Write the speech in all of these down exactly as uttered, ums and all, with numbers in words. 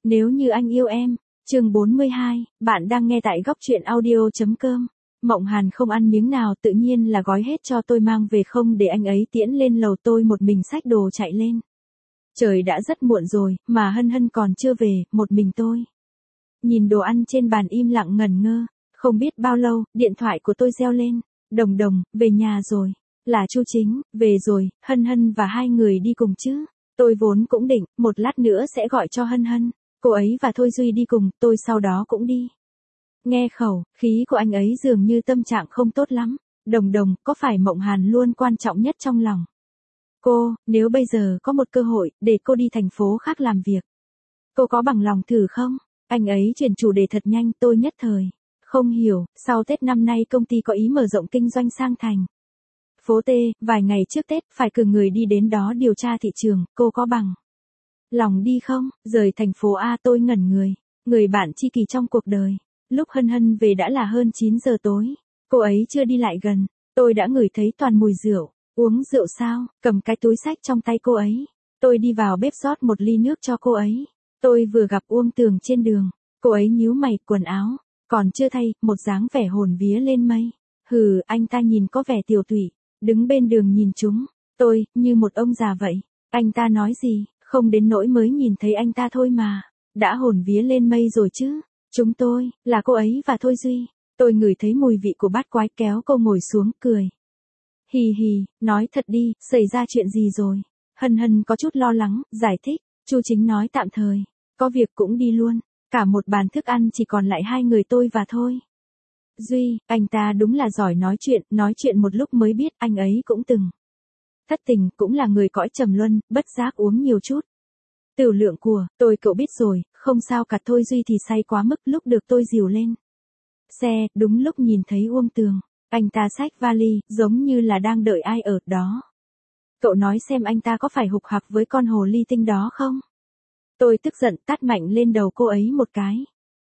Nếu như anh yêu em, chương bốn mươi hai, bạn đang nghe tại góc truyện audio.com. Mộng Hàn không ăn miếng nào, tự nhiên là gói hết cho tôi mang về, không để anh ấy tiễn lên lầu, tôi một mình xách đồ chạy lên. Trời đã rất muộn rồi, mà Hân Hân còn chưa về, một mình tôi. Nhìn đồ ăn trên bàn im lặng ngẩn ngơ, không biết bao lâu, điện thoại của tôi reo lên. Đồng Đồng, về nhà rồi. Là Chu Chính, về rồi, Hân Hân và hai người đi cùng chứ. Tôi vốn cũng định, một lát nữa sẽ gọi cho Hân Hân. Cô ấy và Thôi Duy đi cùng, tôi sau đó cũng đi. Nghe khẩu, khí của anh ấy dường như tâm trạng không tốt lắm. Đồng Đồng, có phải Mộng Hàn luôn quan trọng nhất trong lòng cô, nếu bây giờ có một cơ hội, để cô đi thành phố khác làm việc, cô có bằng lòng thử không? Anh ấy chuyển chủ đề thật nhanh, tôi nhất thời không hiểu, sau Tết năm nay công ty có ý mở rộng kinh doanh sang thành phố T, vài ngày trước Tết, phải cử người đi đến đó điều tra thị trường, cô có bằng lòng đi không? Rời thành phố A, tôi ngẩn người, người bạn tri kỷ trong cuộc đời. Lúc Hân Hân về đã là hơn chín giờ tối, cô ấy chưa đi lại gần, tôi đã ngửi thấy toàn mùi rượu. Uống rượu sao? Cầm cái túi xách trong tay cô ấy. Tôi đi vào bếp rót một ly nước cho cô ấy. Tôi vừa gặp Uông Tường trên đường, cô ấy nhíu mày, quần áo còn chưa thay, một dáng vẻ hồn vía lên mây. Hừ, anh ta nhìn có vẻ tiều tụy, đứng bên đường nhìn chúng tôi như một ông già vậy. Anh ta nói gì? Không đến nỗi mới nhìn thấy anh ta thôi mà đã hồn vía lên mây rồi chứ. Chúng tôi là cô ấy và Thôi Duy. Tôi ngửi thấy mùi vị của bát quái, kéo cô ngồi xuống cười. Hì hì, nói thật đi, xảy ra chuyện gì rồi? Hân Hân có chút lo lắng, giải thích. Chu Chính nói tạm thời có việc cũng đi luôn. Cả một bàn thức ăn chỉ còn lại hai người tôi và Thôi Duy. Anh ta đúng là giỏi nói chuyện, nói chuyện một lúc mới biết anh ấy cũng từng thất tình, cũng là người cõi trầm luân, bất giác uống nhiều chút tửu lượng của tôi, cậu biết rồi, không sao cả. Thôi Duy thì say quá mức, lúc được tôi dìu lên xe, đúng lúc nhìn thấy Uông Tường. Anh ta xách vali, giống như là đang đợi ai ở đó. Cậu nói xem anh ta có phải hục hặc với con hồ ly tinh đó không? Tôi tức giận tát mạnh lên đầu cô ấy một cái.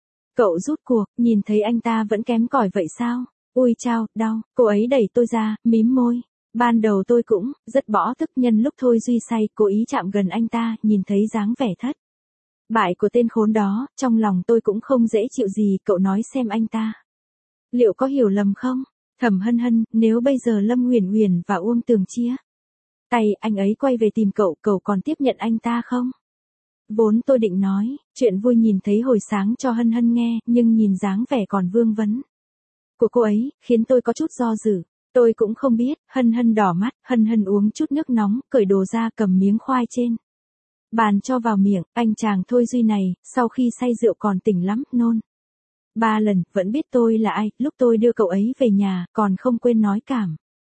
Cậu rút cuộc, nhìn thấy anh ta vẫn kém cỏi vậy sao? Ui chao, đau. Cô ấy đẩy tôi ra, mím môi. Ban đầu tôi cũng rất bỏ tức, nhân lúc Thôi Duy say, cố ý chạm gần anh ta, nhìn thấy dáng vẻ thất bại của tên khốn đó, trong lòng tôi cũng không dễ chịu gì. Cậu nói xem anh ta liệu có hiểu lầm không? Thẩm Hân Hân, nếu bây giờ Lâm Huyền Huyền và Uông Tường chia tay, anh ấy quay về tìm cậu, cậu còn tiếp nhận anh ta không? Vốn tôi định nói chuyện vui nhìn thấy hồi sáng cho Hân Hân nghe, nhưng nhìn dáng vẻ còn vương vấn của cô ấy, khiến tôi có chút do dự. Tôi cũng không biết. Hân Hân đỏ mắt, Hân Hân uống chút nước nóng, cởi đồ ra, cầm miếng khoai trên bàn cho vào miệng. Anh chàng Thôi Duy này, sau khi say rượu còn tỉnh lắm, nôn ba lần, vẫn biết tôi là ai. Lúc tôi đưa cậu ấy về nhà, còn không quên nói cảm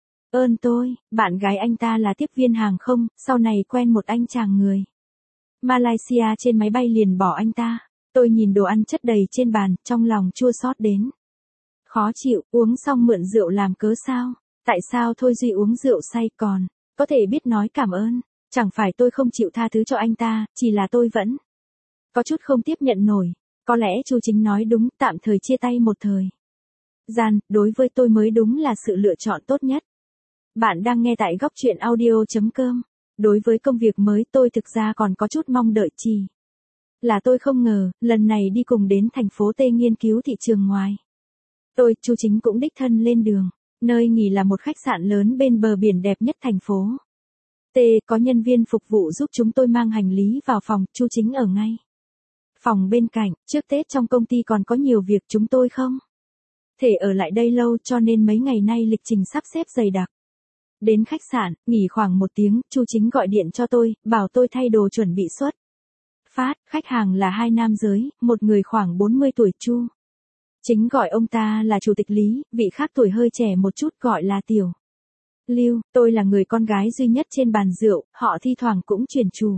ơn tôi. Bạn gái anh ta là tiếp viên hàng không, sau này quen một anh chàng người Malaysia, trên máy bay liền bỏ anh ta. Tôi nhìn đồ ăn chất đầy trên bàn, trong lòng chua xót đến khó chịu. Uống xong mượn rượu làm cớ sao? Tại sao Thôi Duy uống rượu say còn có thể biết nói cảm ơn? Chẳng phải tôi không chịu tha thứ cho anh ta, chỉ là tôi vẫn có chút không tiếp nhận nổi. Có lẽ Chu Chính nói đúng, tạm thời chia tay một thời gian, đối với tôi mới đúng là sự lựa chọn tốt nhất. Bạn đang nghe tại góc truyện audio.com. Đối với công việc mới, tôi thực ra còn có chút mong đợi, chỉ là tôi không ngờ, lần này đi cùng đến thành phố T nghiên cứu thị trường ngoài. Tôi, Chu Chính cũng đích thân lên đường. Nơi nghỉ là một khách sạn lớn bên bờ biển đẹp nhất thành phố T, có nhân viên phục vụ giúp chúng tôi mang hành lý vào phòng. Chu Chính ở ngay phòng bên cạnh. Trước Tết trong công ty còn có nhiều việc, chúng tôi không thể ở lại đây lâu, cho nên mấy ngày nay lịch trình sắp xếp dày đặc. Đến khách sạn, nghỉ khoảng một tiếng, Chu Chính gọi điện cho tôi, bảo tôi thay đồ chuẩn bị xuất phát. Khách hàng là hai nam giới, một người khoảng bốn mươi tuổi. Chu Chính gọi ông ta là Chủ tịch Lý, vị khác tuổi hơi trẻ một chút gọi là Tiểu Lưu. Tôi là người con gái duy nhất trên bàn rượu, họ thi thoảng cũng chuyển chủ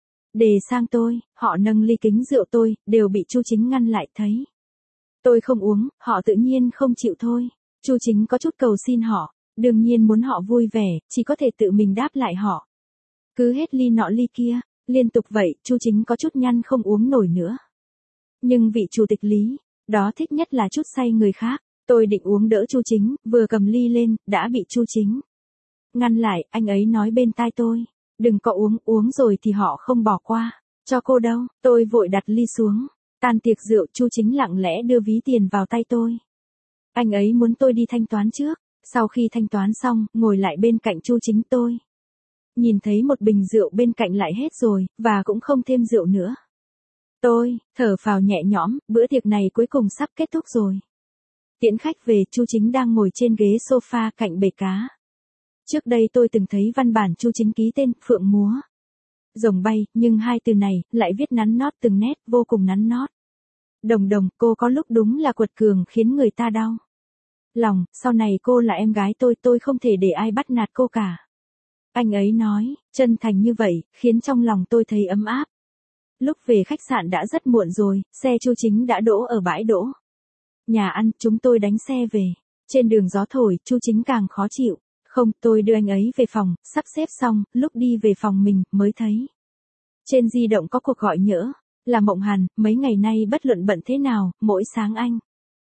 đề sang tôi. Họ nâng ly kính rượu tôi, đều bị Chu Chính ngăn lại. Thấy tôi không uống, họ tự nhiên không chịu thôi. Chu Chính có chút cầu xin họ, đương nhiên muốn họ vui vẻ, chỉ có thể tự mình đáp lại họ. Cứ hết ly nọ ly kia, liên tục vậy, Chu Chính có chút nhăn không uống nổi nữa. Nhưng vị Chủ tịch Lý đó thích nhất là chút say người khác. Tôi định uống đỡ Chu Chính, vừa cầm ly lên, đã bị Chu Chính ngăn lại. Anh ấy nói bên tai tôi, đừng có uống, uống rồi thì họ không bỏ qua Cho cô đâu, tôi vội đặt ly xuống. Tan tiệc rượu, Chu Chính lặng lẽ đưa ví tiền vào tay tôi. Anh ấy muốn tôi đi thanh toán trước. Sau khi thanh toán xong, ngồi lại bên cạnh Chu Chính tôi. Nhìn thấy một bình rượu bên cạnh lại hết rồi, và cũng không thêm rượu nữa. Tôi, thở phào nhẹ nhõm, bữa tiệc này cuối cùng sắp kết thúc rồi. Tiễn khách về, Chu Chính đang ngồi trên ghế sofa cạnh bể cá. Trước đây tôi từng thấy văn bản Chu Chính ký tên, phượng múa. Rồng bay, nhưng hai từ này, lại viết nắn nót từng nét, vô cùng nắn nót. Đồng đồng, cô có lúc đúng là quật cường khiến người ta đau lòng, sau này cô là em gái tôi, tôi không thể để ai bắt nạt cô cả. Anh ấy nói, chân thành như vậy, khiến trong lòng tôi thấy ấm áp. Lúc về khách sạn đã rất muộn rồi, xe Chu Chính đã đỗ ở bãi đỗ. Nhà ăn, chúng tôi đánh xe về. Trên đường gió thổi, Chu Chính càng khó chịu. Không, tôi đưa anh ấy về phòng, sắp xếp xong, lúc đi về phòng mình, mới thấy. Trên di động có cuộc gọi nhỡ, là Mộng Hàn, mấy ngày nay bất luận bận thế nào, mỗi sáng anh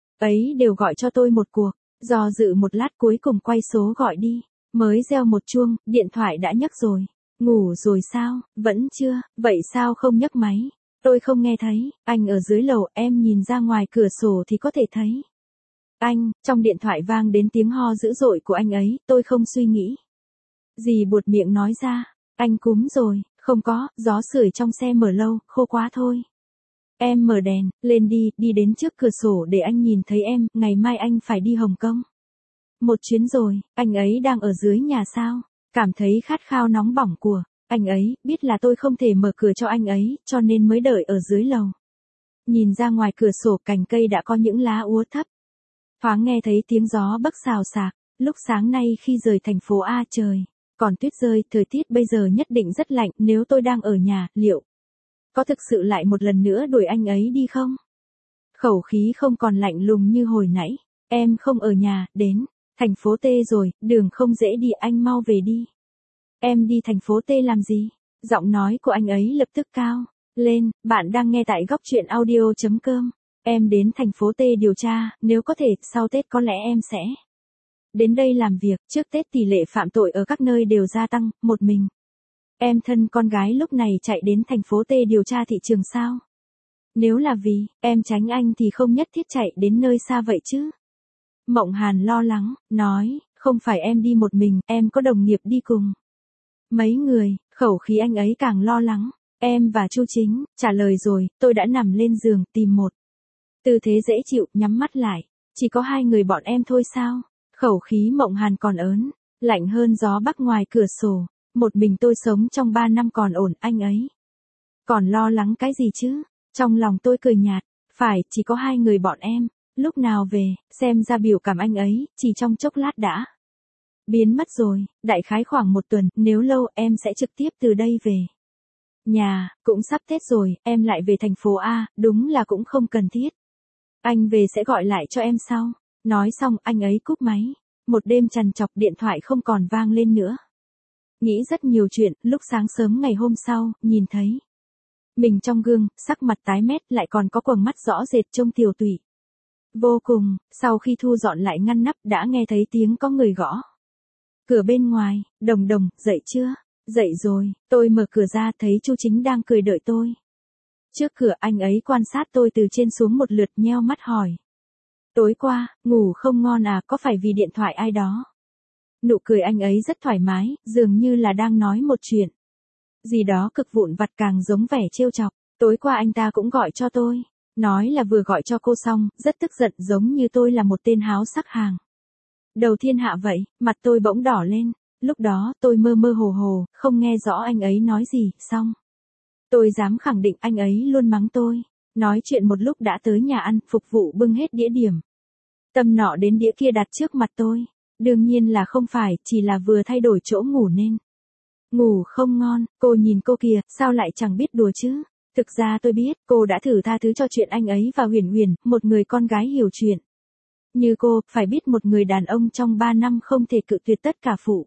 ấy đều gọi cho tôi một cuộc, do dự một lát cuối cùng quay số gọi đi, mới reo một chuông, điện thoại đã nhấc rồi. Ngủ rồi sao, vẫn chưa, vậy sao không nhấc máy? Tôi không nghe thấy, anh ở dưới lầu, em nhìn ra ngoài cửa sổ thì có thể thấy. Anh, trong điện thoại vang đến tiếng ho dữ dội của anh ấy, tôi không suy nghĩ gì buột miệng nói ra, anh cúm rồi, không có, gió sưởi trong xe mở lâu, khô quá thôi. Em mở đèn, lên đi, đi đến trước cửa sổ để anh nhìn thấy em, ngày mai anh phải đi Hồng Kông. Một chuyến rồi, anh ấy đang ở dưới nhà sao? Cảm thấy khát khao nóng bỏng của anh ấy, biết là tôi không thể mở cửa cho anh ấy, cho nên mới đợi ở dưới lầu. Nhìn ra ngoài cửa sổ, cành cây đã có những lá úa thấp. Thoáng nghe thấy tiếng gió bấc xào xạc, lúc sáng nay khi rời thành phố A trời còn tuyết rơi, thời tiết bây giờ nhất định rất lạnh, nếu tôi đang ở nhà, liệu có thực sự lại một lần nữa đuổi anh ấy đi không? Khẩu khí không còn lạnh lùng như hồi nãy, em không ở nhà, đến thành phố T rồi, đường không dễ đi, anh mau về đi. Em đi thành phố T làm gì? Giọng nói của anh ấy lập tức cao lên, bạn đang nghe tại góc truyện audio chấm com. Em đến thành phố T điều tra, nếu có thể, sau Tết có lẽ em sẽ đến đây làm việc. Trước Tết tỷ lệ phạm tội ở các nơi đều gia tăng, một mình em thân con gái lúc này chạy đến thành phố T điều tra thị trường sao? Nếu là vì em tránh anh thì không nhất thiết chạy đến nơi xa vậy chứ. Mộng Hàn lo lắng, nói, không phải em đi một mình, em có đồng nghiệp đi cùng. Mấy người, khẩu khí anh ấy càng lo lắng. Em và Chu Chính, trả lời rồi, tôi đã nằm lên giường, tìm một tư thế dễ chịu, nhắm mắt lại. Chỉ có hai người bọn em thôi sao? Khẩu khí Mộng Hàn còn ớn, lạnh hơn gió bắc ngoài cửa sổ. Một mình tôi sống trong ba năm còn ổn, anh ấy còn lo lắng cái gì chứ? Trong lòng tôi cười nhạt, phải, chỉ có hai người bọn em. Lúc nào về, xem ra biểu cảm anh ấy, chỉ trong chốc lát đã biến mất rồi, đại khái khoảng một tuần, nếu lâu em sẽ trực tiếp từ đây về nhà, cũng sắp Tết rồi, em lại về thành phố A, đúng là cũng không cần thiết. Anh về sẽ gọi lại cho em sau. Nói xong, anh ấy cúp máy. Một đêm trằn trọc, điện thoại không còn vang lên nữa. Nghĩ rất nhiều chuyện, lúc sáng sớm ngày hôm sau, nhìn thấy mình trong gương, sắc mặt tái mét, lại còn có quầng mắt rõ rệt trông tiều tụy vô cùng. Sau khi thu dọn lại ngăn nắp, đã nghe thấy tiếng có người gõ cửa bên ngoài. Đồng đồng, dậy chưa? Dậy rồi. Tôi mở cửa ra, thấy Chu Chính đang cười đợi tôi. Trước cửa, anh ấy quan sát tôi từ trên xuống một lượt, nheo mắt hỏi. Tối qua, ngủ không ngon à, có phải vì điện thoại ai đó? Nụ cười anh ấy rất thoải mái, dường như là đang nói một chuyện gì đó cực vụn vặt, càng giống vẻ trêu chọc. Tối qua anh ta cũng gọi cho tôi, nói là vừa gọi cho cô xong, rất tức giận, giống như tôi là một tên háo sắc hàng đầu thiên hạ vậy. Mặt tôi bỗng đỏ lên. Lúc đó, tôi mơ mơ hồ hồ, không nghe rõ anh ấy nói gì. Xong, tôi dám khẳng định anh ấy luôn mắng tôi. Nói chuyện một lúc đã tới nhà ăn, phục vụ bưng hết đĩa điểm tâm nọ đến đĩa kia đặt trước mặt tôi. Đương nhiên là không phải, chỉ là vừa thay đổi chỗ ngủ nên ngủ không ngon. Cô nhìn cô kìa, sao lại chẳng biết đùa chứ? Thực ra tôi biết, cô đã thử tha thứ cho chuyện anh ấy và Huyền Huyền, một người con gái hiểu chuyện như cô, phải biết một người đàn ông trong ba năm không thể cự tuyệt tất cả phụ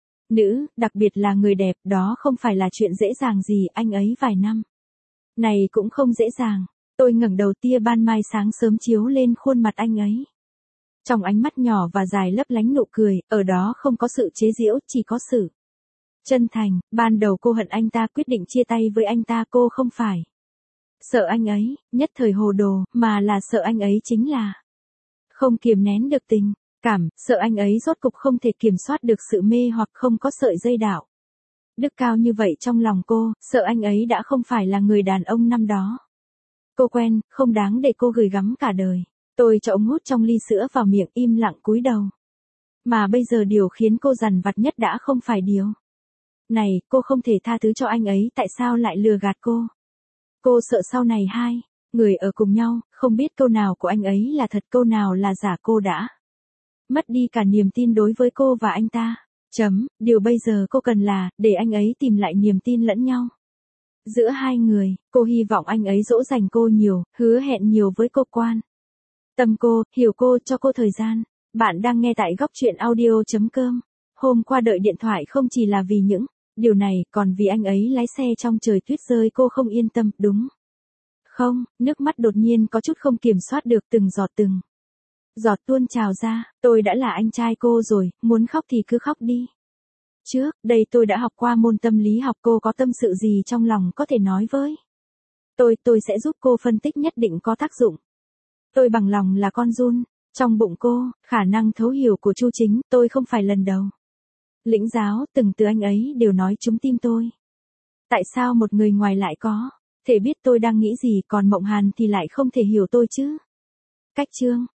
nữ, đặc biệt là người đẹp, đó không phải là chuyện dễ dàng gì. Anh ấy vài năm này cũng không dễ dàng. Tôi ngẩng đầu, tia ban mai sáng sớm chiếu lên khuôn mặt anh ấy. Trong ánh mắt nhỏ và dài lấp lánh nụ cười, ở đó không có sự chế giễu, chỉ có sự Chân thành, ban đầu cô hận anh ta, quyết định chia tay với anh ta, cô không phải sợ anh ấy, nhất thời hồ đồ, mà là sợ anh ấy chính là không kiềm nén được tình cảm, sợ anh ấy rốt cục không thể kiểm soát được sự mê hoặc, không có sợi dây đạo đức cao như vậy trong lòng cô, sợ anh ấy đã không phải là người đàn ông năm đó cô quen, không đáng để cô gửi gắm cả đời. Tôi cho ống hút trong ly sữa vào miệng, im lặng cúi đầu. Mà bây giờ điều khiến cô dằn vặt nhất đã không phải điều này, cô không thể tha thứ cho anh ấy, tại sao lại lừa gạt cô? Cô sợ sau này hai người ở cùng nhau, không biết câu nào của anh ấy là thật, câu nào là giả, cô đã mất đi cả niềm tin đối với cô và anh ta. Chấm, điều bây giờ cô cần là, để anh ấy tìm lại niềm tin lẫn nhau. Giữa hai người, cô hy vọng anh ấy dỗ dành cô nhiều, hứa hẹn nhiều với cô, quan tâm cô, hiểu cô, cho cô thời gian. Bạn đang nghe tại góc chuyện audio.com. Hôm qua đợi điện thoại không chỉ là vì những điều này, còn vì anh ấy lái xe trong trời tuyết rơi, cô không yên tâm, đúng không? Nước mắt đột nhiên có chút không kiểm soát được, từng giọt từng giọt tuôn trào ra. Tôi đã là anh trai cô rồi, muốn khóc thì cứ khóc đi. Trước đây tôi đã học qua môn tâm lý học, cô có tâm sự gì trong lòng có thể nói với tôi, tôi sẽ giúp cô phân tích, nhất định có tác dụng. Tôi bằng lòng là con giun trong bụng cô, khả năng thấu hiểu của Chu Chính, tôi không phải lần đầu lĩnh giáo, từng từ anh ấy đều nói trúng tim tôi. Tại sao một người ngoài lại có thể biết tôi đang nghĩ gì, còn Mộng Hàn thì lại không thể hiểu tôi chứ? Cách chương